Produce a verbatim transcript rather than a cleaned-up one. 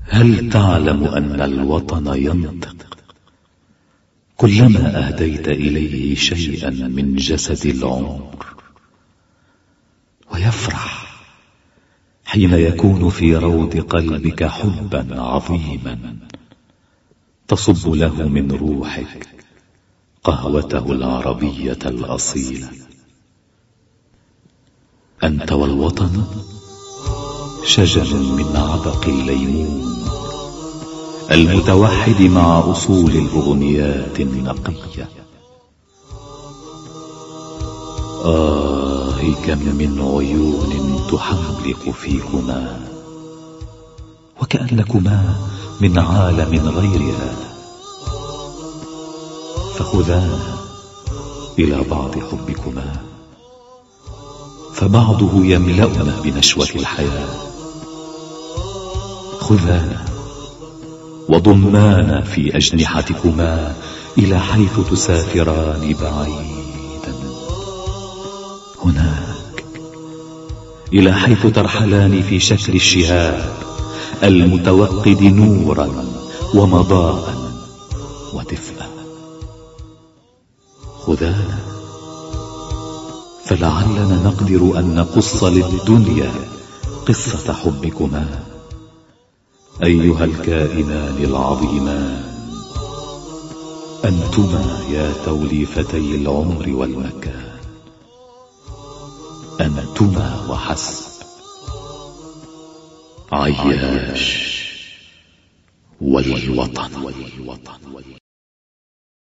هل تعلم أن الوطن ينطق كلما أهديت إليه شيئا من جسد العمر، ويفرح حين يكون في روض قلبك حبا عظيما تصب له من روحك قهوته العربية الأصيلة. أنت والوطن شجر من عبق الليمون المتوحد مع أصول الأغنيات النقية. آه كم من عيون تحملق فيكما وكأنكما من عالم غير هذا، فخذانا إلى بعض حبكما، فبعضه يملأنا بنشوة الحياة. خذانا وضمانا في أجنحتكما إلى حيث تسافران بعيدا، هناك إلى حيث ترحلان في شكل الشهاب المتوقد نورا ومضاء ودفئا. خذانا فلعلنا نقدر أن نقص للدنيا قصة حبكما أيها الكائنان العظيمان. أنتما يا توليفتي العمر والمكان، أنتما وحسب. عياش والوطن.